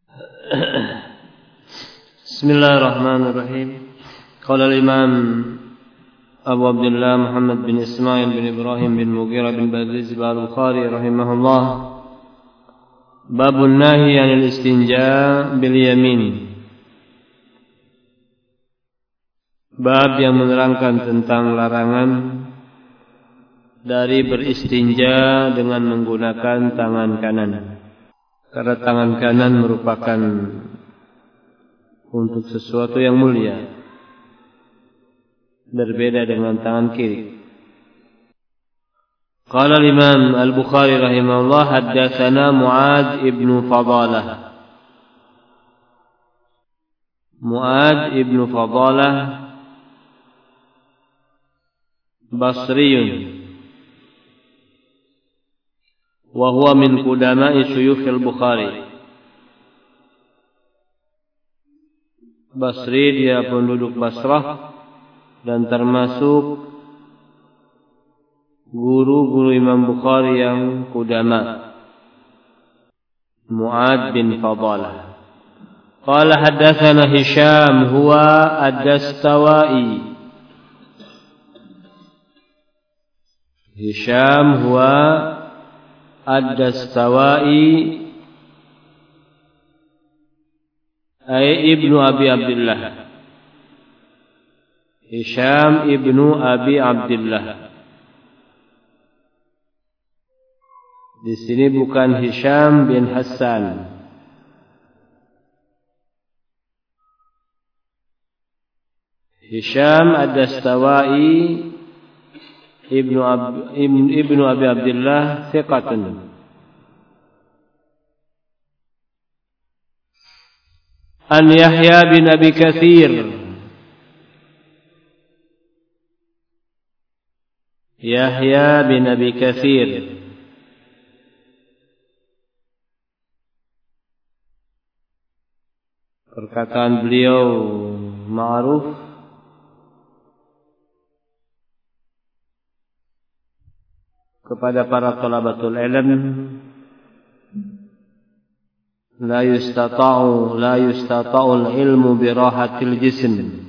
Bismillahirrahmanirrahim. Qala al-Imam Abu Abdullah Muhammad bin Ismail bin Ibrahim bin Mughirah bin Badriz al-Bukhari rahimahullah. Babun nahi 'anil istinja bil yamin. Bab yang menerangkan tentang larangan dari beristinja dengan menggunakan tangan kanan. Karena tangan kanan merupakan untuk sesuatu yang mulia, berbeda dengan tangan kiri. Qala al-Imam Al-Bukhari rahimahullah, haddatsana Mu'adz ibn Fadalah. Mu'adz ibn Fadalah Basriyun, wa huwa min qudama'i syuyukh al-Bukhari. Basri, dia penduduk Basrah dan termasuk guru-guru Imam Bukhari yang qudama. Mu'adz bin Fadalah. Qala haddatsana Hisham huwa ad-Dastawai. Hisham huwa ad-Dastawai ay ibnu Abi Abdullah. Hisham ibnu Abi Abdullah. Di sini bukan Hisham bin Hassan. Hisham ad-Dastawai ibnu Abi Abdullah thiqatun. An Yahya bin Abi Katsir. Yahya bin Abi Katsir perkataan beliau ma'ruf kepada para thalabatul ilm. La yustata'u al-ilmu birahatil jism.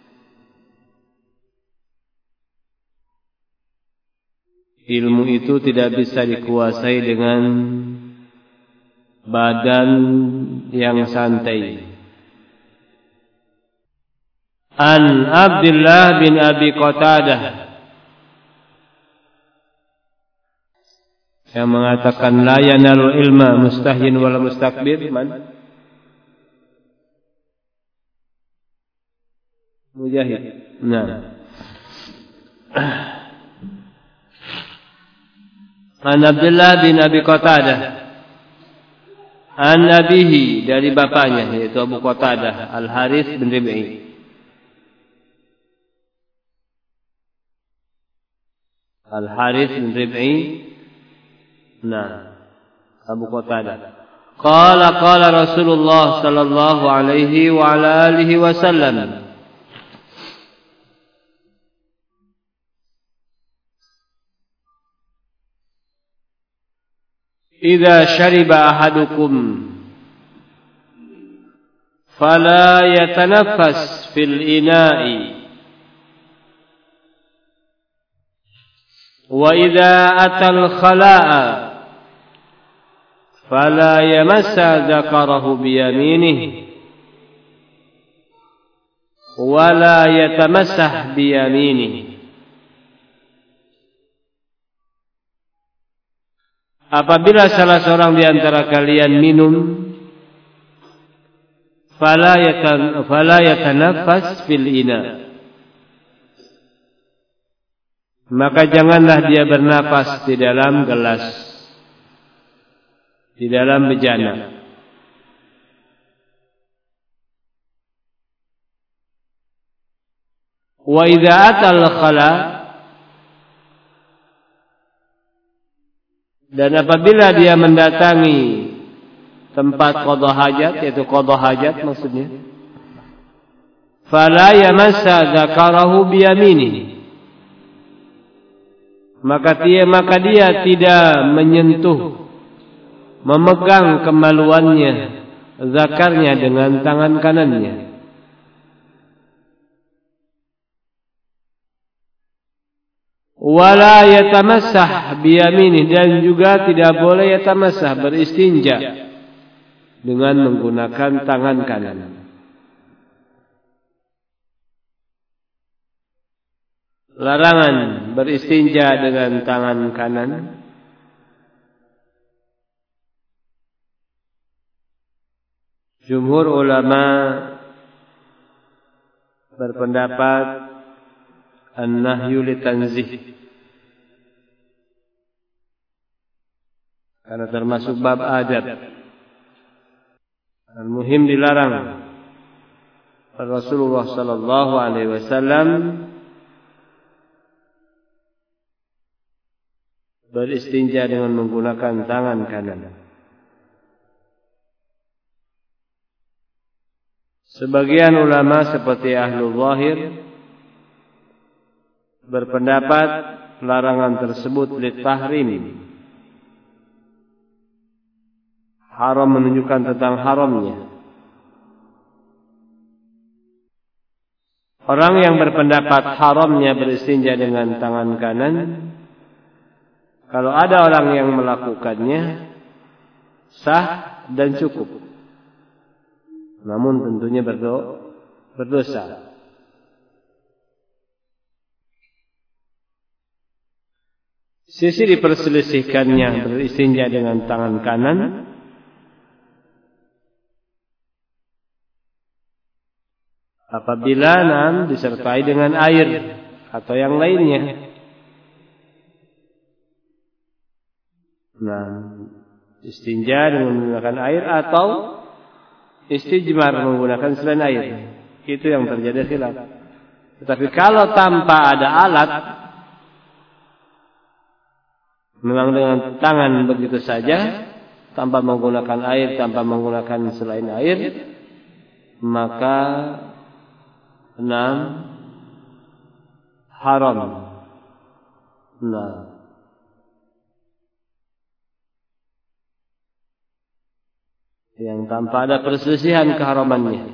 Ilmu itu tidak bisa dikuasai dengan badan yang santai. An Abdullah bin Abi Qatadah yang mengatakan la yanalu ilma mustahyin wala mustakbir. Man? Mujahid. Nah. An Abdullah bin Abi Qatadah an abihi, dari bapaknya yaitu Abu Qatadah Al-Harits bin Rib'i. Al-Harits bin Rib'i. Nah, Abu Qatadah. Qala Rasulullah sallallahu alaihi wa ala alihi wasallam. Idza shariba ahadukum fala yatanaffas fil ina'i wa idza atal khala'a fala yamassa dzakarahu biyaminihi wa la yatamassah biyaminihi. Apabila salah seorang di antara kalian minum, fala yatanaffas fil ina, maka janganlah dia bernapas di dalam gelas, di dalam bejana. Wa idza atal khala, dan apabila dia mendatangi tempat qada hajat, yaitu qada hajat maksudnya, fala yamassa dzakarahu biyaminihi, maka dia tidak menyentuh, memegang kemaluannya zakarnya dengan tangan kanannya. Wala yatamassah biyaminih, dan juga tidak boleh yatamassah beristinja dengan menggunakan tangan kanan. Larangan beristinja dengan tangan kanan. Jumhur ulama berpendapat an-nahyu litanzih, karena termasuk bab adab. Al-muhim dilarang. Rasulullah sallallahu alaihi wasallam beristinja dengan menggunakan tangan kanan. Sebagian ulama seperti Ahlul Zahir berpendapat larangan tersebut litahrim, haram menunjukkan tentang haramnya. Orang yang berpendapat haramnya beristinja dengan tangan kanan, kalau ada orang yang melakukannya sah dan cukup, namun tentunya berdosa. Sisi diperselisihkannya beristinja dengan tangan kanan, apabila disertai dengan air atau yang lainnya. Istinja dengan menggunakan air atau istijmar menggunakan selain air, itu yang terjadi khilaf. Tetapi kalau tanpa ada alat, memang dengan tangan begitu saja, tanpa menggunakan air, tanpa menggunakan selain air, maka haram. Yang tanpa ada perselisihan keharamannya.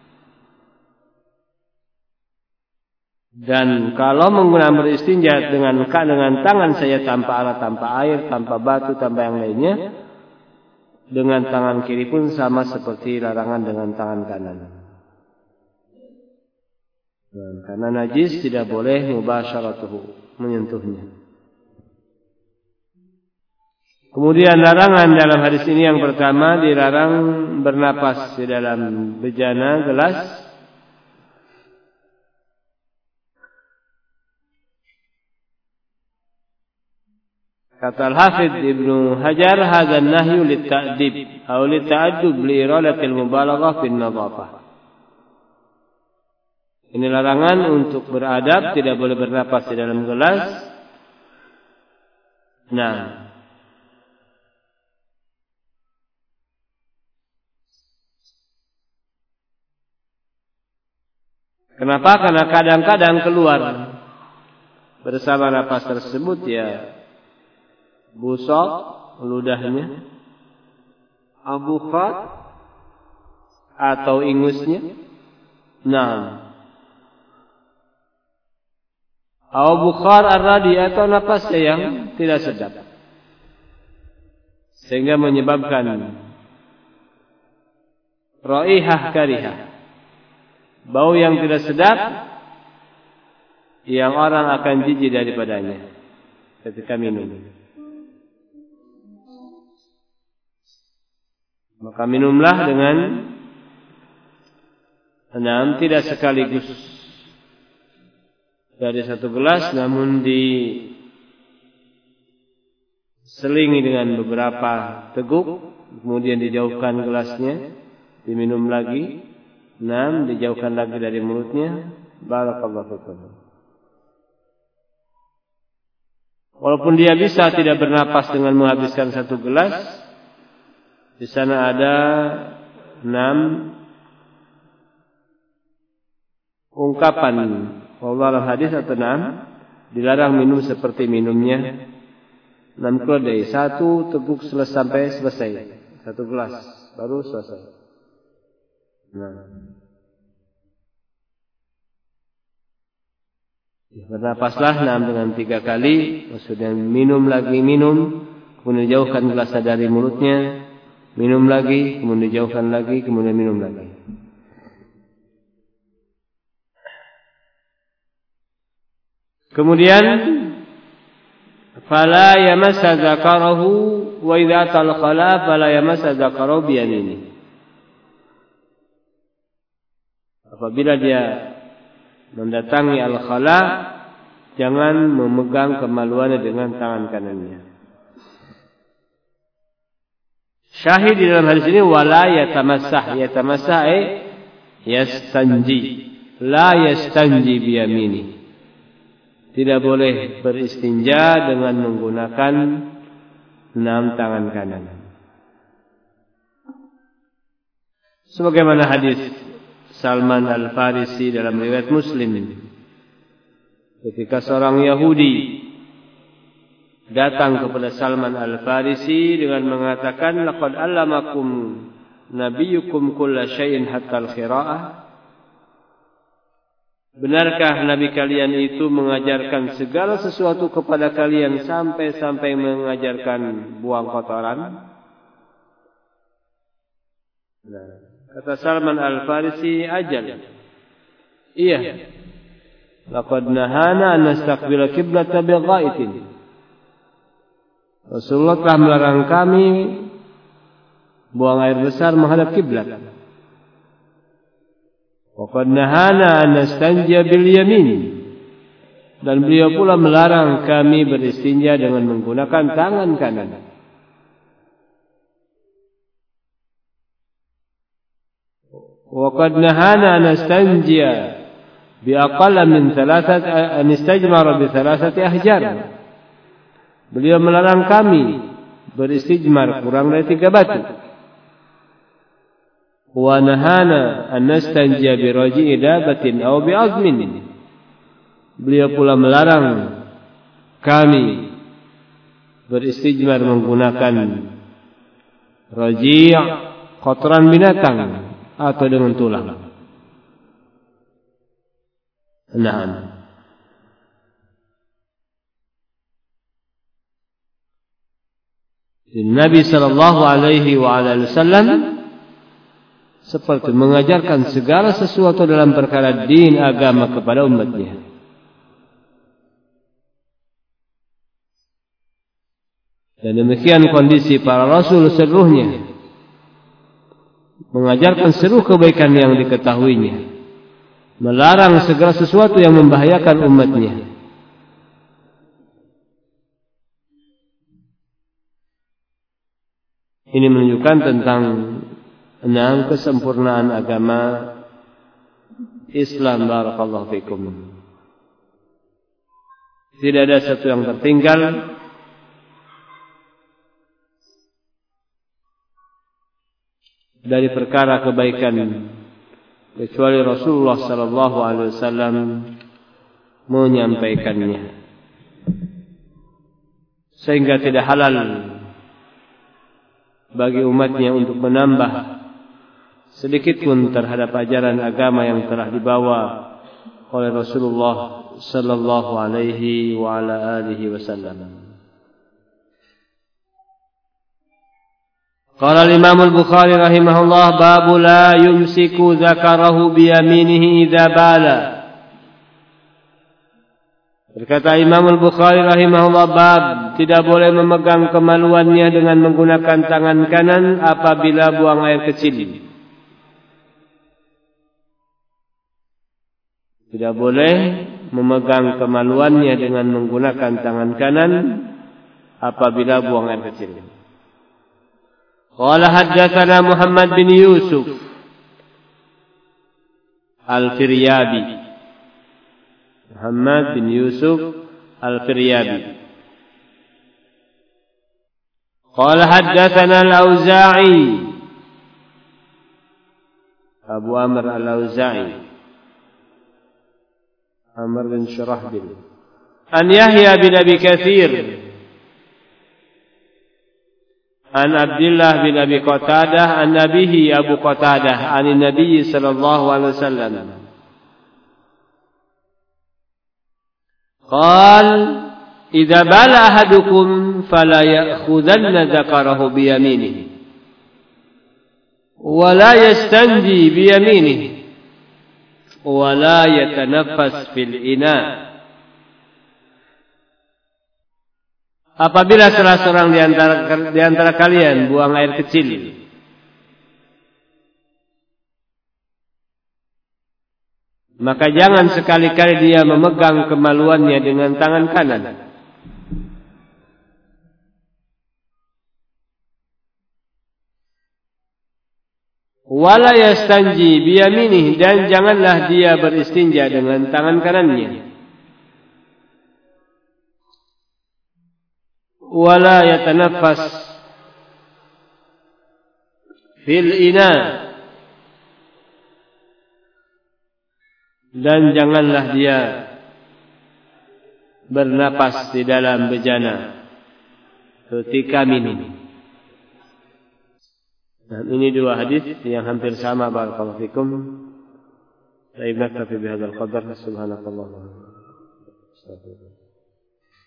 Dan kalau menggunakan beristinja dengan tangan saya tanpa alat, tanpa air, tanpa batu, tanpa yang lainnya, dengan tangan kiri pun sama seperti larangan dengan tangan kanan. Karena najis tidak boleh mubasyaratuhu, menyentuhnya. Kemudian larangan dalam hadis ini yang pertama, dilarang bernapas di dalam bejana gelas. Kata Al-Hafidh Ibnu Hajar, hadza an-nahyu lit-ta'dib aw lit-ta'addub li iradatil mubalaghah fin nadhafah. Ini larangan untuk beradab, tidak boleh bernapas di dalam gelas. Kenapa? Karena kadang-kadang keluar bersama napas tersebut busok ludahnya, abukhat atau ingusnya, bukhar ar-radi atau napasnya yang tidak sedap, sehingga menyebabkan raihah karihah, bau yang tidak sedap, yang orang akan jijik daripadanya ketika minum. Maka minumlah dengan tidak sekaligus dari satu gelas, namun diselingi dengan beberapa teguk, kemudian dijauhkan gelasnya, diminum lagi, dijauhkan lagi dari mulutnya. Barakallahu fikum. Walaupun dia bisa tidak bernapas dengan menghabiskan satu gelas, di sana ada 6 ungkapan wallah hadis atau 6 dilarang minum seperti minumnya 6 keledai, 1 teguk sampai selesai, 1 gelas baru selesai. Bernapaslah dengan 3 kali, maksudnya minum, kemudian jauhkan gelasnya dari mulutnya, minum lagi, kemudian jauhkan lagi, kemudian minum lagi. Kemudian fala yamassa dzakarahu wa idza talqala fala yamassa dzakarahu bi yaminihi. Apabila dia mendatangi al-khala, jangan memegang kemaluannya dengan tangan kanannya. Syahid di dalam hadis ini wala yatamassah, yastanji, la yastanji bi yamini. Tidak boleh beristinja dengan menggunakan 6 tangan kanan. Sebagaimana hadis Salman Al-Farisi dalam riwayat Muslim, ketika seorang Yahudi datang kepada Salman Al-Farisi dengan mengatakan, laqad allamakum nabiyyukum kulla syai'in hatta al-qira'ah. Benarkah Nabi kalian itu mengajarkan segala sesuatu kepada kalian sampai mengajarkan buang kotoran? Kata Salman Al-Farisi, ajal. Iya. Laqad nahana an nastaqbila qiblata bighaitin. Rasulullah telah melarang kami buang air besar menghadap kiblat. Wa qad nahana an nastanjiya bil yamin. Dan beliau pula melarang kami beristinja dengan menggunakan tangan kanan. Wa qad nahana an nastanjiya bi aqalla min 3 an istajmara bi 3 ahjar. Beliau melarang kami beristijmar kurang dari 3 batu. Wa nahana an nastanjiya bi raji'i dabatin aw bi azmin. Beliau pula melarang kami beristijmar menggunakan raji', kotoran binatang, atau dengan tulang. Nabi sallallahu alaihi wasallam seperti mengajarkan segala sesuatu dalam perkara din agama kepada umatnya. Dan demikian kondisi para rasul seluruhnya, mengajarkan seluruh kebaikan yang diketahuinya, melarang segala sesuatu yang membahayakan umatnya. Ini menunjukkan tentang kesempurnaan agama Islam. Barakallahu fikum. Tidak ada satu yang tertinggal dari perkara kebaikan kecuali Rasulullah sallallahu alaihi wasallam menyampaikannya, sehingga tidak halal bagi umatnya untuk menambah sedikit pun terhadap ajaran agama yang telah dibawa oleh Rasulullah sallallahu alaihi wa ala alihi wasallam. Qala al-Imam al-Bukhari rahimahullah, babu la yumsiku dzakarahu bi yaminihi idza bala. Berkata Imam al-Bukhari rahimahullah, bab tidak boleh memegang kemaluannya dengan menggunakan tangan kanan apabila buang air kecil. Tidak boleh memegang kemaluannya dengan menggunakan tangan kanan apabila buang air kecil. Qala haddatsana Muhammad bin Yusuf Al-Firyabi. Muhammad bin Yusuf Al-Firyabi. Qala haddatsana Al-Auza'i. Abu Amr Al-Auza'i. Amr bin Shurahbil. An Yahya bin Abi Katsir. An Abdullah bin Abi Qatadah an Nabihi Abu Qatadah an Nabi sallallahu alaihi wasallam. Qal idza bala ahadukum fala ya'khudanna dzakarahu bi yaminihi wa la yastanji bi yaminihi wa la yatanaffas fil ina. Apabila salah seorang di antara kalian buang air kecil, maka jangan sekali-kali dia memegang kemaluannya dengan tangan kanan. Wala yastanji biyaminih, dan janganlah dia beristinja dengan tangan kanannya. Wala yatanaffas fil ina, dan janganlah dia bernapas di dalam bejana ketika minum. Dan ini dua hadis yang hampir sama. Barakallahu fikum. Baik, naktafi bihadzal qadar. Subhanakallahumma wa bihamdika.